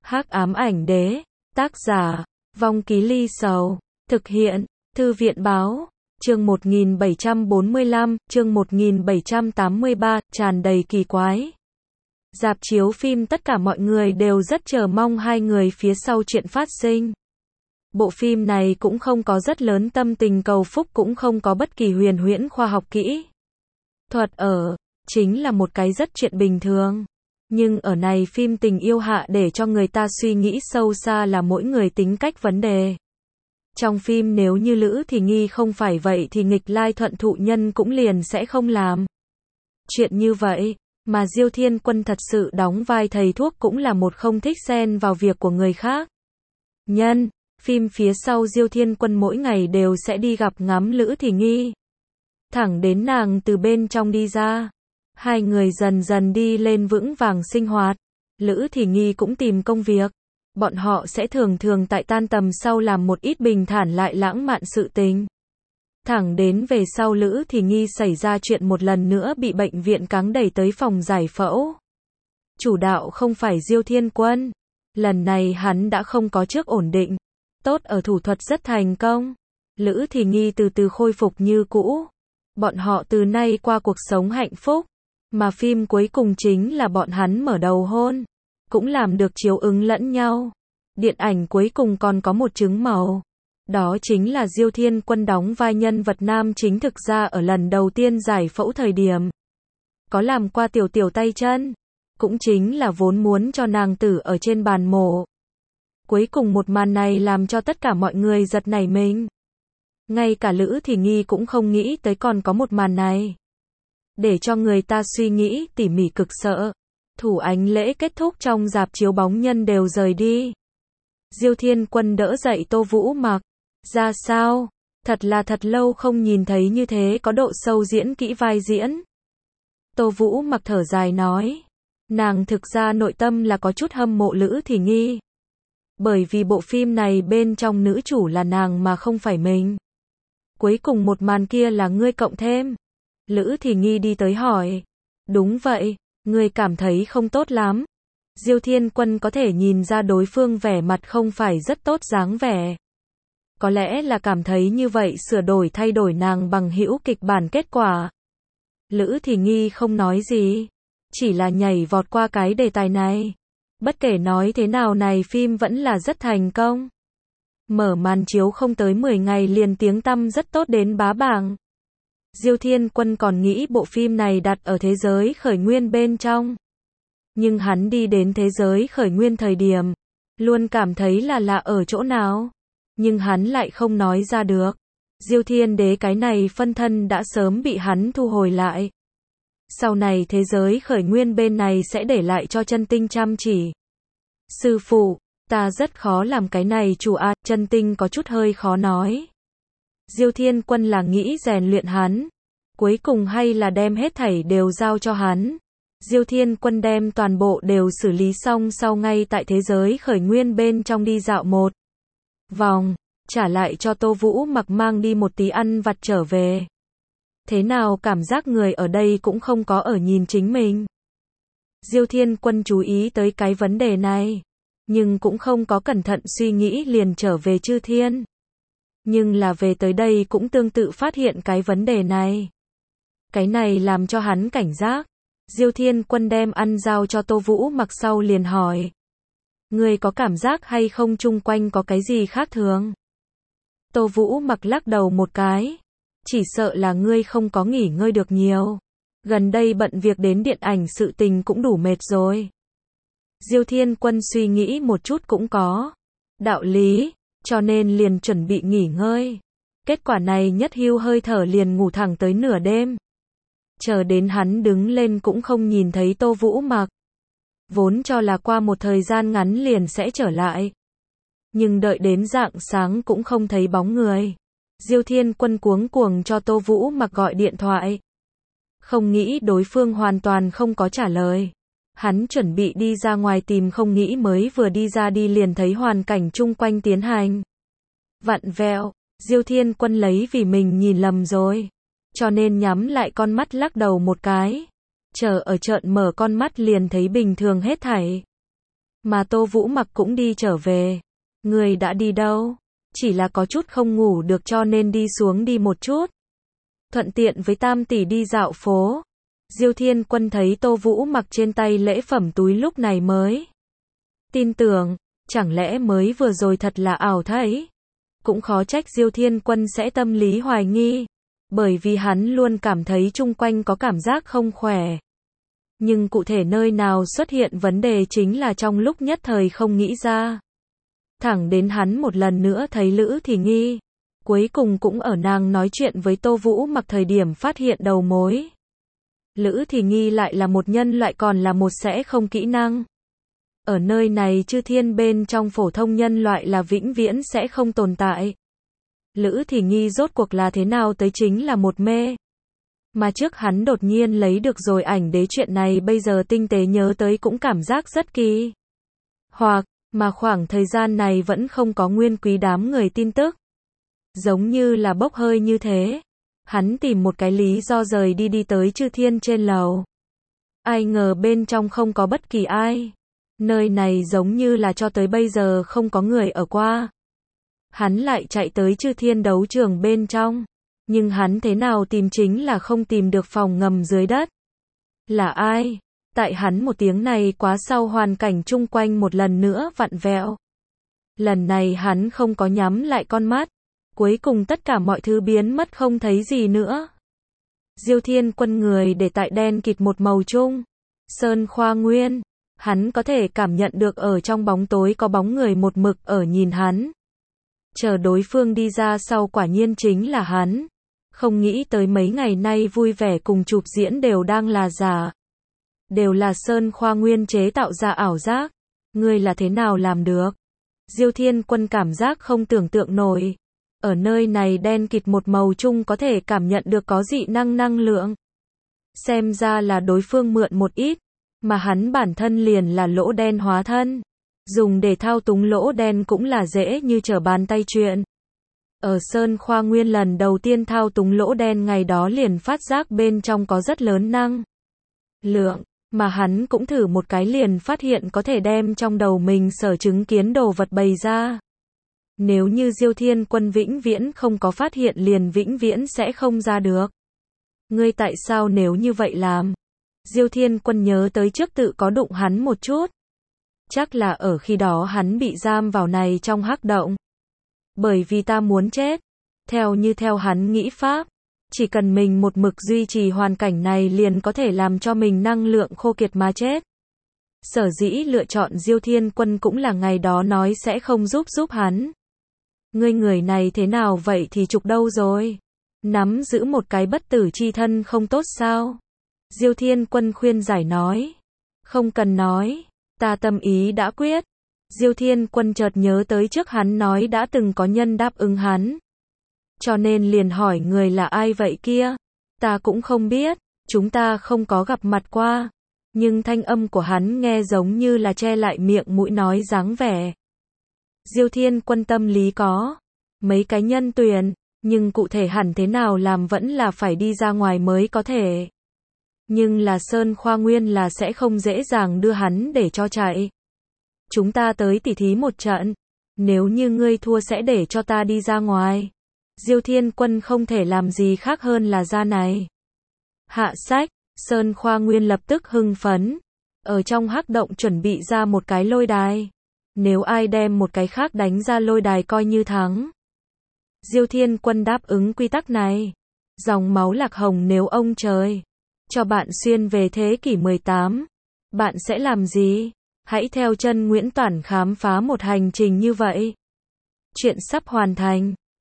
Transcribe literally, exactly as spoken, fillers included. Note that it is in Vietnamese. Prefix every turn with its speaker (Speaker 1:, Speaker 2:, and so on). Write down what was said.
Speaker 1: Hắc ám ảnh đế, tác giả, Vong Ký Ly Sầu, thực hiện, Thư viện báo, chương một nghìn bảy trăm bốn mươi lăm, chương một nghìn bảy trăm tám mươi ba, tràn đầy kỳ quái. Rạp chiếu phim tất cả mọi người đều rất chờ mong hai người phía sau chuyện phát sinh. Bộ phim này cũng không có rất lớn tâm tình cầu phúc, cũng không có bất kỳ huyền huyễn khoa học kỹ thuật ở, chính là một cái rất chuyện bình thường. Nhưng ở này phim tình yêu hạ để cho người ta suy nghĩ sâu xa là mỗi người tính cách vấn đề. Trong phim nếu như Lữ Thì Nghi không phải vậy thì nghịch lai thuận thụ nhân cũng liền sẽ không làm chuyện như vậy. Mà Diêu Thiên Quân thật sự đóng vai thầy thuốc cũng là một không thích xen vào việc của người khác nhân. Phim phía sau Diêu Thiên Quân mỗi ngày đều sẽ đi gặp ngắm Lữ Thì Nghi, thẳng đến nàng từ bên trong đi ra. Hai người dần dần đi lên vững vàng sinh hoạt. Lữ Thì Nghi cũng tìm công việc. Bọn họ sẽ thường thường tại tan tầm sau làm một ít bình thản lại lãng mạn sự tình. Thẳng đến về sau Lữ Thì Nghi xảy ra chuyện một lần nữa bị bệnh viện cáng đẩy tới phòng giải phẫu. Chủ đạo không phải Diêu Thiên Quân. Lần này hắn đã không có trước ổn định. Tốt ở thủ thuật rất thành công. Lữ Thì Nghi từ từ khôi phục như cũ. Bọn họ từ nay qua cuộc sống hạnh phúc. Mà phim cuối cùng chính là bọn hắn mở đầu hôn. Cũng làm được chiếu ứng lẫn nhau. Điện ảnh cuối cùng còn có một chứng màu. Đó chính là Diêu Thiên Quân đóng vai nhân vật nam chính thực ra ở lần đầu tiên giải phẫu thời điểm. Có làm qua tiểu tiểu tay chân. Cũng chính là vốn muốn cho nàng tử ở trên bàn mổ. Cuối cùng một màn này làm cho tất cả mọi người giật nảy mình. Ngay cả Lữ Thì Nghi cũng không nghĩ tới còn có một màn này. Để cho người ta suy nghĩ tỉ mỉ cực sợ. Thủ ánh lễ kết thúc trong rạp chiếu bóng nhân đều rời đi. Diêu Thiên Quân đỡ dậy Tô Vũ Mặc. Ra sao? Thật là thật lâu không nhìn thấy như thế có độ sâu diễn kỹ vai diễn. Tô Vũ Mặc thở dài nói. Nàng thực ra nội tâm là có chút hâm mộ Lữ Thì Nghi. Bởi vì bộ phim này bên trong nữ chủ là nàng mà không phải mình. Cuối cùng một màn kia là ngươi cộng thêm. Lữ Thì Nghi đi tới hỏi. Đúng vậy, ngươi cảm thấy không tốt lắm. Diêu Thiên Quân có thể nhìn ra đối phương vẻ mặt không phải rất tốt dáng vẻ. Có lẽ là cảm thấy như vậy sửa đổi thay đổi nàng bằng hữu kịch bản kết quả. Lữ Thì Nghi không nói gì. Chỉ là nhảy vọt qua cái đề tài này. Bất kể nói thế nào này phim vẫn là rất thành công. Mở màn chiếu không tới mười ngày liền tiếng tăm rất tốt đến bá bảng. Diêu Thiên Quân còn nghĩ bộ phim này đặt ở thế giới khởi nguyên bên trong. Nhưng hắn đi đến thế giới khởi nguyên thời điểm, luôn cảm thấy là lạ ở chỗ nào. Nhưng hắn lại không nói ra được. Diêu Thiên Đế cái này phân thân đã sớm bị hắn thu hồi lại. Sau này thế giới khởi nguyên bên này sẽ để lại cho Chân Tinh chăm chỉ. Sư phụ, ta rất khó làm cái này chủ a, Chân Tinh có chút hơi khó nói. Diêu Thiên Quân là nghĩ rèn luyện hắn. Cuối cùng hay là đem hết thảy đều giao cho hắn. Diêu Thiên Quân đem toàn bộ đều xử lý xong sau ngay tại thế giới khởi nguyên bên trong đi dạo một vòng. Trả lại cho Tô Vũ Mặc mang đi một tí ăn vặt trở về. Thế nào cảm giác người ở đây cũng không có ở nhìn chính mình. Diêu Thiên Quân chú ý tới cái vấn đề này. Nhưng cũng không có cẩn thận suy nghĩ liền trở về Chư Thiên. Nhưng là về tới đây cũng tương tự phát hiện cái vấn đề này. Cái này làm cho hắn cảnh giác. Diêu Thiên Quân đem ăn giao cho Tô Vũ Mặc sau liền hỏi. Ngươi có cảm giác hay không chung quanh có cái gì khác thường? Tô Vũ Mặc lắc đầu một cái. Chỉ sợ là ngươi không có nghỉ ngơi được nhiều. Gần đây bận việc đến điện ảnh sự tình cũng đủ mệt rồi. Diêu Thiên Quân suy nghĩ một chút cũng có đạo lý, cho nên liền chuẩn bị nghỉ ngơi. Kết quả này nhất hưu hơi thở liền ngủ thẳng tới nửa đêm. Chờ đến hắn đứng lên cũng không nhìn thấy Tô Vũ Mặc. Vốn cho là qua một thời gian ngắn liền sẽ trở lại. Nhưng đợi đến rạng sáng cũng không thấy bóng người. Diêu Thiên Quân cuống cuồng cho Tô Vũ Mặc gọi điện thoại. Không nghĩ đối phương hoàn toàn không có trả lời. Hắn chuẩn bị đi ra ngoài tìm không nghĩ mới vừa đi ra đi liền thấy hoàn cảnh chung quanh tiến hành vặn vẹo. Diêu Thiên Quân lấy vì mình nhìn lầm rồi. Cho nên nhắm lại con mắt lắc đầu một cái. Chờ ở trợn mở con mắt liền thấy bình thường hết thảy. Mà Tô Vũ Mặc cũng đi trở về. Người đã đi đâu? Chỉ là có chút không ngủ được cho nên đi xuống đi một chút. Thuận tiện với Tam tỷ đi dạo phố. Diêu Thiên Quân thấy Tô Vũ Mặc trên tay lễ phẩm túi lúc này mới tin tưởng, chẳng lẽ mới vừa rồi thật là ảo thấy. Cũng khó trách Diêu Thiên Quân sẽ tâm lý hoài nghi, bởi vì hắn luôn cảm thấy chung quanh có cảm giác không khỏe. Nhưng cụ thể nơi nào xuất hiện vấn đề chính là trong lúc nhất thời không nghĩ ra. Thẳng đến hắn một lần nữa thấy Lữ Thì Nghi, cuối cùng cũng ở nàng nói chuyện với Tô Vũ Mặc thời điểm phát hiện đầu mối. Lữ Thì Nghi lại là một nhân loại còn là một sẽ không kỹ năng. Ở nơi này chư thiên bên trong phổ thông nhân loại là vĩnh viễn sẽ không tồn tại. Lữ Thì Nghi rốt cuộc là thế nào tới chính là một mê. Mà trước hắn đột nhiên lấy được rồi ảnh đế chuyện này bây giờ tinh tế nhớ tới cũng cảm giác rất kỳ. Hoặc, mà khoảng thời gian này vẫn không có nguyên quý đám người tin tức. Giống như là bốc hơi như thế. Hắn tìm một cái lý do rời đi đi tới chư thiên trên lầu. Ai ngờ bên trong không có bất kỳ ai. Nơi này giống như là cho tới bây giờ không có người ở qua. Hắn lại chạy tới chư thiên đấu trường bên trong. Nhưng hắn thế nào tìm chính là không tìm được phòng ngầm dưới đất. Là ai? Tại hắn một tiếng này quá sau hoàn cảnh chung quanh một lần nữa vặn vẹo. Lần này hắn không có nhắm lại con mắt. Cuối cùng tất cả mọi thứ biến mất không thấy gì nữa. Diêu Thiên Quân người để tại đen kịt một màu chung. Sơn Khoa Nguyên. Hắn có thể cảm nhận được ở trong bóng tối có bóng người một mực ở nhìn hắn. Chờ đối phương đi ra sau quả nhiên chính là hắn. Không nghĩ tới mấy ngày nay vui vẻ cùng chụp diễn đều đang là giả. Đều là Sơn Khoa Nguyên chế tạo ra ảo giác. Ngươi là thế nào làm được? Diêu Thiên Quân cảm giác không tưởng tượng nổi. Ở nơi này đen kịt một màu chung có thể cảm nhận được có dị năng năng lượng. Xem ra là đối phương mượn một ít, mà hắn bản thân liền là lỗ đen hóa thân. Dùng để thao túng lỗ đen cũng là dễ như trở bàn tay chuyện. Ở Sơn Khoa Nguyên lần đầu tiên thao túng lỗ đen ngày đó liền phát giác bên trong có rất lớn năng lượng, mà hắn cũng thử một cái liền phát hiện có thể đem trong đầu mình sở chứng kiến đồ vật bày ra. Nếu như Diêu Thiên Quân vĩnh viễn không có phát hiện liền vĩnh viễn sẽ không ra được. Ngươi tại sao nếu như vậy làm? Diêu Thiên Quân nhớ tới trước tự có đụng hắn một chút. Chắc là ở khi đó hắn bị giam vào này trong hắc động. Bởi vì ta muốn chết. Theo như theo hắn nghĩ pháp. Chỉ cần mình một mực duy trì hoàn cảnh này liền có thể làm cho mình năng lượng khô kiệt mà chết. Sở dĩ lựa chọn Diêu Thiên Quân cũng là ngày đó nói sẽ không giúp giúp hắn. Ngươi người này thế nào vậy thì trục đâu rồi? Nắm giữ một cái bất tử chi thân không tốt sao? Diêu Thiên Quân khuyên giải nói. Không cần nói, ta tâm ý đã quyết. Diêu Thiên Quân chợt nhớ tới trước hắn nói đã từng có nhân đáp ứng hắn. Cho nên liền hỏi người là ai vậy kia? Ta cũng không biết, chúng ta không có gặp mặt qua. Nhưng thanh âm của hắn nghe giống như là che lại miệng mũi nói dáng vẻ. Diêu Thiên Quân tâm lý có mấy cái nhân tuyển, nhưng cụ thể hẳn thế nào làm vẫn là phải đi ra ngoài mới có thể. Nhưng là Sơn Khoa Nguyên là sẽ không dễ dàng đưa hắn để cho chạy. Chúng ta tới tỉ thí một trận, nếu như ngươi thua sẽ để cho ta đi ra ngoài. Diêu Thiên Quân không thể làm gì khác hơn là ra này. Hạ sách, Sơn Khoa Nguyên lập tức hưng phấn, ở trong hắc động chuẩn bị ra một cái lôi đài. Nếu ai đem một cái khác đánh ra lôi đài coi như thắng. Diêu Thiên Quân đáp ứng quy tắc này. Dòng máu Lạc Hồng nếu ông trời cho bạn xuyên về thế kỷ mười tám, bạn sẽ làm gì? Hãy theo chân Nguyễn Toản khám phá một hành trình như vậy. Chuyện sắp hoàn thành.